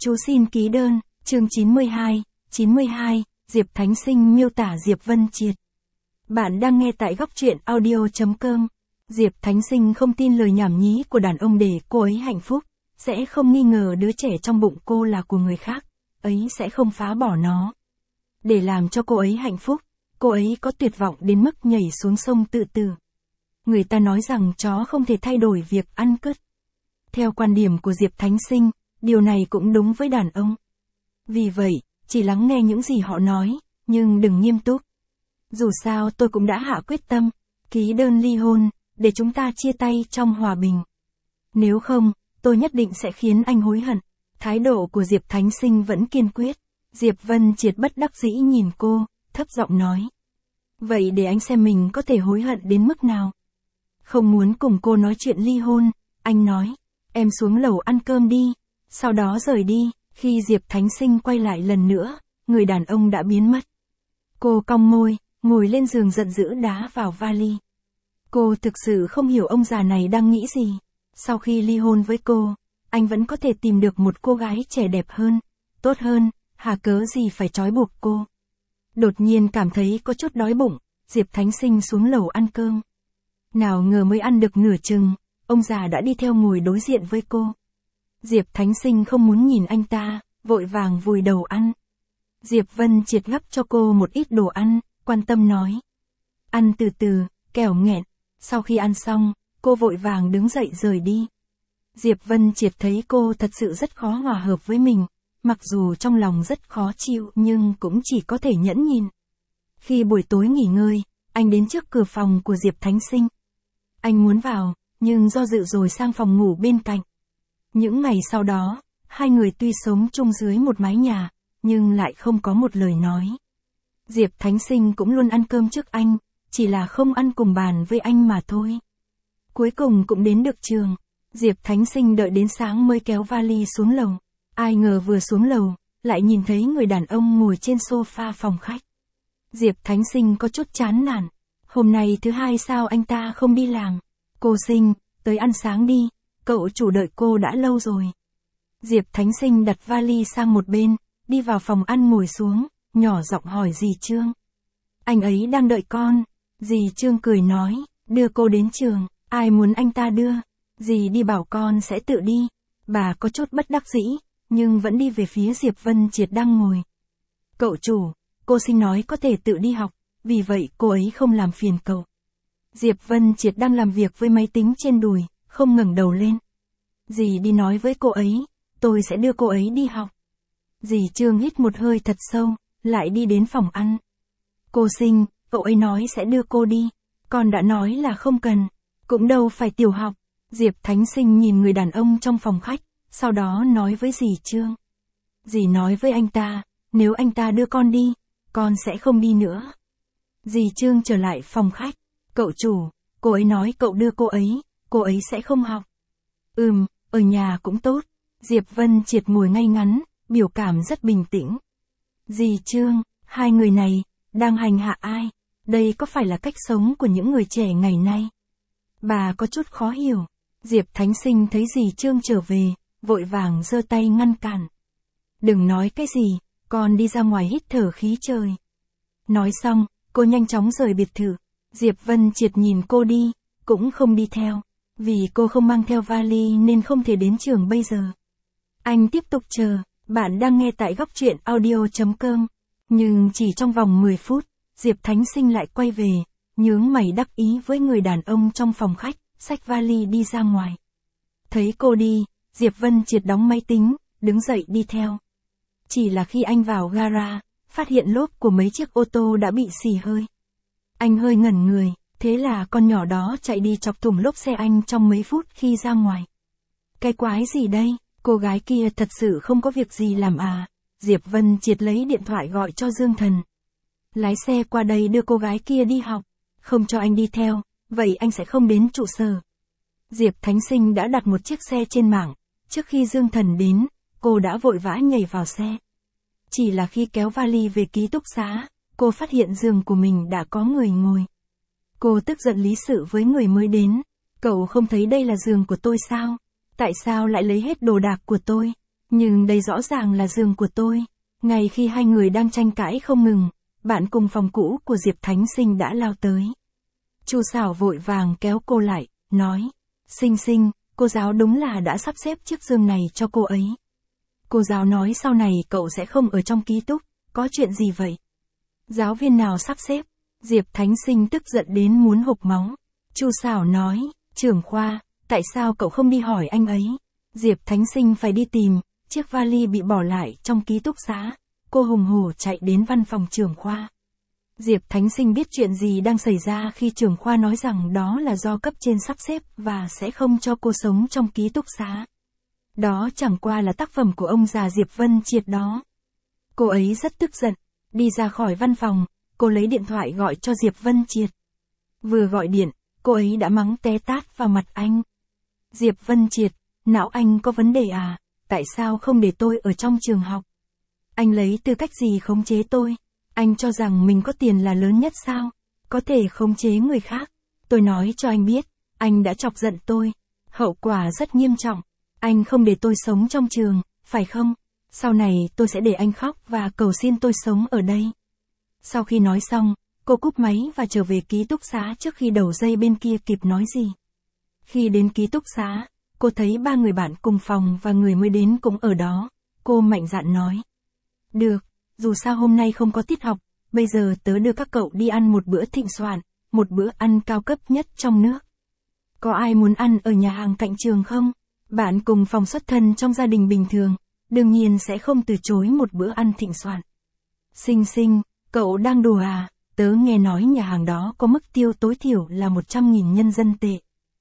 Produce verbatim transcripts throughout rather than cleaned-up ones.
Chú xin ký đơn, chương chín mươi hai, chín mươi hai, Diệp Thánh Sinh miêu tả Diệp Vân Triệt. Bạn đang nghe tại góc truyện audio chấm com. Diệp Thánh Sinh không tin lời nhảm nhí của đàn ông để cô ấy hạnh phúc, sẽ không nghi ngờ đứa trẻ trong bụng cô là của người khác, ấy sẽ không phá bỏ nó. Để làm cho cô ấy hạnh phúc, cô ấy có tuyệt vọng đến mức nhảy xuống sông tự tử. Người ta nói rằng chó không thể thay đổi việc ăn cứt. Theo quan điểm của Diệp Thánh Sinh, điều này cũng đúng với đàn ông. Vì vậy, chỉ lắng nghe những gì họ nói, nhưng đừng nghiêm túc. Dù sao tôi cũng đã hạ quyết tâm, ký đơn ly hôn, để chúng ta chia tay trong hòa bình. Nếu không, tôi nhất định sẽ khiến anh hối hận. Thái độ của Diệp Thánh Sinh vẫn kiên quyết. Diệp Vân Triệt bất đắc dĩ nhìn cô, thấp giọng nói. Vậy để anh xem mình có thể hối hận đến mức nào. Không muốn cùng cô nói chuyện ly hôn, anh nói, em xuống lầu ăn cơm đi, sau đó rời đi. Khi Diệp Thánh Sinh quay lại lần nữa, người đàn ông đã biến mất. Cô cong môi, ngồi lên giường giận dữ đá vào vali. Cô thực sự không hiểu ông già này đang nghĩ gì. Sau khi ly hôn với cô, anh vẫn có thể tìm được một cô gái trẻ đẹp hơn, tốt hơn, hà cớ gì phải trói buộc cô. Đột nhiên cảm thấy có chút đói bụng, Diệp Thánh Sinh xuống lầu ăn cơm. Nào ngờ mới ăn được nửa chừng, ông già đã đi theo ngồi đối diện với cô. Diệp Thánh Sinh không muốn nhìn anh ta, vội vàng vùi đầu ăn. Diệp Vân Triệt gắp cho cô một ít đồ ăn, quan tâm nói. Ăn từ từ, kẻo nghẹn. Sau khi ăn xong, cô vội vàng đứng dậy rời đi. Diệp Vân Triệt thấy cô thật sự rất khó hòa hợp với mình, mặc dù trong lòng rất khó chịu nhưng cũng chỉ có thể nhẫn nhịn. Khi buổi tối nghỉ ngơi, anh đến trước cửa phòng của Diệp Thánh Sinh. Anh muốn vào, nhưng do dự rồi sang phòng ngủ bên cạnh. Những ngày sau đó, hai người tuy sống chung dưới một mái nhà, nhưng lại không có một lời nói. Diệp Thánh Sinh cũng luôn ăn cơm trước anh, chỉ là không ăn cùng bàn với anh mà thôi. Cuối cùng cũng đến được trường, Diệp Thánh Sinh đợi đến sáng mới kéo vali xuống lầu. Ai ngờ vừa xuống lầu, lại nhìn thấy người đàn ông ngồi trên sofa phòng khách. Diệp Thánh Sinh có chút chán nản. Hôm nay thứ hai sao anh ta không đi làm? Cô Sinh, tới ăn sáng đi, cậu chủ đợi cô đã lâu rồi. Diệp Thánh Sinh đặt vali sang một bên, đi vào phòng ăn ngồi xuống, nhỏ giọng hỏi dì Trương. Anh ấy đang đợi con. Dì Trương cười nói, đưa cô đến trường, ai muốn anh ta đưa, dì đi bảo con sẽ tự đi. Bà có chút bất đắc dĩ, nhưng vẫn đi về phía Diệp Vân Triệt đang ngồi. Cậu chủ, cô Sinh nói có thể tự đi học, vì vậy cô ấy không làm phiền cậu. Diệp Vân Triệt đang làm việc với máy tính trên đùi, không ngẩng đầu lên. Dì đi nói với cô ấy, tôi sẽ đưa cô ấy đi học. Dì Trương hít một hơi thật sâu, lại đi đến phòng ăn. Cô Sinh, cậu ấy nói sẽ đưa cô đi, con đã nói là không cần, cũng đâu phải tiểu học. Diệp Thánh Sinh nhìn người đàn ông trong phòng khách, sau đó nói với dì Trương. Dì nói với anh ta, nếu anh ta đưa con đi, con sẽ không đi nữa. Dì Trương trở lại phòng khách, cậu chủ, cô ấy nói cậu đưa cô ấy, cô ấy sẽ không học. Ừm, ở nhà cũng tốt. Diệp Vân Triệt ngồi ngay ngắn, biểu cảm rất bình tĩnh. Dì Trương, hai người này, đang hành hạ ai? Đây có phải là cách sống của những người trẻ ngày nay? Bà có chút khó hiểu. Diệp Thánh Sinh thấy dì Trương trở về, vội vàng giơ tay ngăn cản. Đừng nói cái gì, con đi ra ngoài hít thở khí trời. Nói xong, cô nhanh chóng rời biệt thự. Diệp Vân Triệt nhìn cô đi, cũng không đi theo. Vì cô không mang theo vali nên không thể đến trường bây giờ. Anh tiếp tục chờ, bạn đang nghe tại góc truyện audio chấm com. Nhưng chỉ trong vòng mười phút, Diệp Thánh Sinh lại quay về, nhướng mày đắc ý với người đàn ông trong phòng khách, xách vali đi ra ngoài. Thấy cô đi, Diệp Vân Triệt đóng máy tính, đứng dậy đi theo. Chỉ là khi anh vào gara, phát hiện lốp của mấy chiếc ô tô đã bị xì hơi. Anh hơi ngẩn người, thế là con nhỏ đó chạy đi chọc thủng lốp xe anh trong mấy phút khi ra ngoài. Cái quái gì đây, cô gái kia thật sự không có việc gì làm à? Diệp Vân Triệt lấy điện thoại gọi cho Dương Thần. Lái xe qua đây đưa cô gái kia đi học, không cho anh đi theo, vậy anh sẽ không đến trụ sở. Diệp Thánh Sinh đã đặt một chiếc xe trên mạng, trước khi Dương Thần đến, cô đã vội vã nhảy vào xe. Chỉ là khi kéo vali về ký túc xá, cô phát hiện giường của mình đã có người ngồi. Cô tức giận lý sự với người mới đến. Cậu không thấy đây là giường của tôi sao? Tại sao lại lấy hết đồ đạc của tôi? Nhưng đây rõ ràng là giường của tôi. Ngay khi hai người đang tranh cãi không ngừng, bạn cùng phòng cũ của Diệp Thánh Sinh đã lao tới. Chu Sảo vội vàng kéo cô lại, nói, Sinh Sinh, cô giáo đúng là đã sắp xếp chiếc giường này cho cô ấy. Cô giáo nói sau này cậu sẽ không ở trong ký túc, có chuyện gì vậy? Giáo viên nào sắp xếp? Diệp Thánh Sinh tức giận đến muốn hộc máu. Chu Sảo nói, trưởng khoa, tại sao cậu không đi hỏi anh ấy? Diệp Thánh Sinh phải đi tìm, chiếc vali bị bỏ lại trong ký túc xá. Cô hùng hổ chạy đến văn phòng trưởng khoa. Diệp Thánh Sinh biết chuyện gì đang xảy ra khi trưởng khoa nói rằng đó là do cấp trên sắp xếp và sẽ không cho cô sống trong ký túc xá. Đó chẳng qua là tác phẩm của ông già Diệp Vân Triệt đó. Cô ấy rất tức giận, đi ra khỏi văn phòng, cô lấy điện thoại gọi cho Diệp Vân Triệt. Vừa gọi điện, cô ấy đã mắng té tát vào mặt anh. Diệp Vân Triệt, não anh có vấn đề à, tại sao không để tôi ở trong trường học? Anh lấy tư cách gì khống chế tôi? Anh cho rằng mình có tiền là lớn nhất sao? Có thể khống chế người khác. Tôi nói cho anh biết, anh đã chọc giận tôi. Hậu quả rất nghiêm trọng. Anh không để tôi sống trong trường, phải không? Sau này tôi sẽ để anh khóc và cầu xin tôi sống ở đây. Sau khi nói xong, cô cúp máy và trở về ký túc xá trước khi đầu dây bên kia kịp nói gì. Khi đến ký túc xá, cô thấy ba người bạn cùng phòng và người mới đến cũng ở đó. Cô mạnh dạn nói. Được, dù sao hôm nay không có tiết học, bây giờ tớ đưa các cậu đi ăn một bữa thịnh soạn, một bữa ăn cao cấp nhất trong nước. Có ai muốn ăn ở nhà hàng cạnh trường không? Bạn cùng phòng xuất thân trong gia đình bình thường, đương nhiên sẽ không từ chối một bữa ăn thịnh soạn. Sinh Sinh, cậu đang đùa à? Tớ nghe nói nhà hàng đó có mức tiêu tối thiểu là một trăm nghìn nhân dân tệ.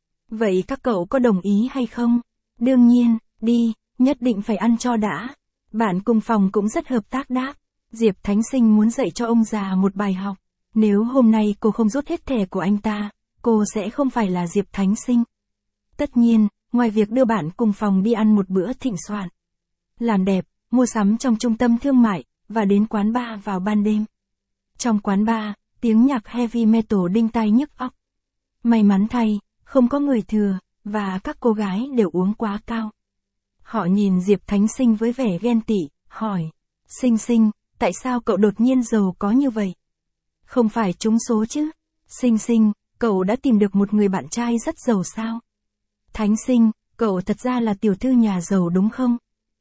Vậy các cậu có đồng ý hay không? Đương nhiên, đi, nhất định phải ăn cho đã. Bạn cùng phòng cũng rất hợp tác đáp. Diệp Thánh Sinh muốn dạy cho ông già một bài học. Nếu hôm nay cô không rút hết thẻ của anh ta, cô sẽ không phải là Diệp Thánh Sinh. Tất nhiên, ngoài việc đưa bạn cùng phòng đi ăn một bữa thịnh soạn, làm đẹp, mua sắm trong trung tâm thương mại, và đến quán bar vào ban đêm. Trong quán bar, tiếng nhạc heavy metal đinh tai nhức óc. May mắn thay, không có người thừa, và các cô gái đều uống quá cao. Họ nhìn Diệp Thánh Sinh với vẻ ghen tị, hỏi, Sinh Sinh, tại sao cậu đột nhiên giàu có như vậy? Không phải trúng số chứ? Sinh Sinh, cậu đã tìm được một người bạn trai rất giàu sao? Thánh Sinh, cậu thật ra là tiểu thư nhà giàu đúng không?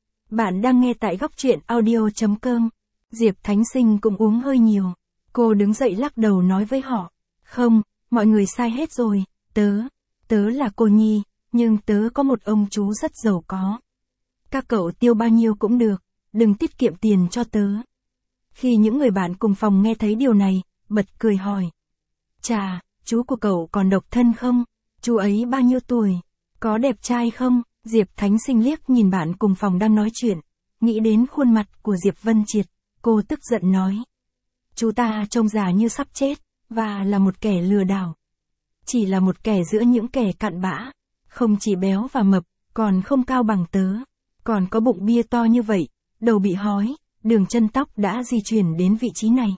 Bạn đang nghe tại góc truyện audio chấm com. Diệp Thánh Sinh cũng uống hơi nhiều. Cô đứng dậy lắc đầu nói với họ, không, mọi người sai hết rồi, tớ, tớ là cô Nhi, nhưng tớ có một ông chú rất giàu có. Các cậu tiêu bao nhiêu cũng được, đừng tiết kiệm tiền cho tớ. Khi những người bạn cùng phòng nghe thấy điều này, bật cười hỏi. Chà, chú của cậu còn độc thân không? Chú ấy bao nhiêu tuổi? Có đẹp trai không? Diệp Thánh Sinh liếc nhìn bạn cùng phòng đang nói chuyện, nghĩ đến khuôn mặt của Diệp Vân Triệt, cô tức giận nói. Chú ta trông già như sắp chết, và là một kẻ lừa đảo. Chỉ là một kẻ giữa những kẻ cặn bã, không chỉ béo và mập, còn không cao bằng tớ, còn có bụng bia to như vậy, đầu bị hói, đường chân tóc đã di chuyển đến vị trí này.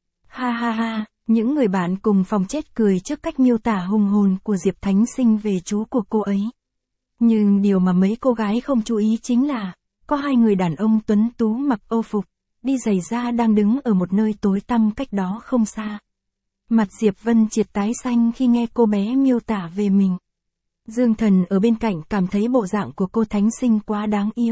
Ha ha ha, những người bạn cùng phòng chết cười trước cách miêu tả hùng hồn của Diệp Thánh Sinh về chú của cô ấy. Nhưng điều mà mấy cô gái không chú ý chính là, có hai người đàn ông tuấn tú mặc âu phục, đi giày da đang đứng ở một nơi tối tăm cách đó không xa. Mặt Diệp Vân Triệt tái xanh khi nghe cô bé miêu tả về mình. Dương Thần ở bên cạnh cảm thấy bộ dạng của cô Thánh Sinh quá đáng yêu.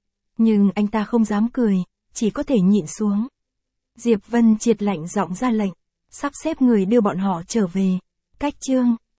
Nhưng anh ta không dám cười, chỉ có thể nhịn xuống. Diệp Vân Triệt lạnh giọng ra lệnh, sắp xếp người đưa bọn họ trở về. Cách chương,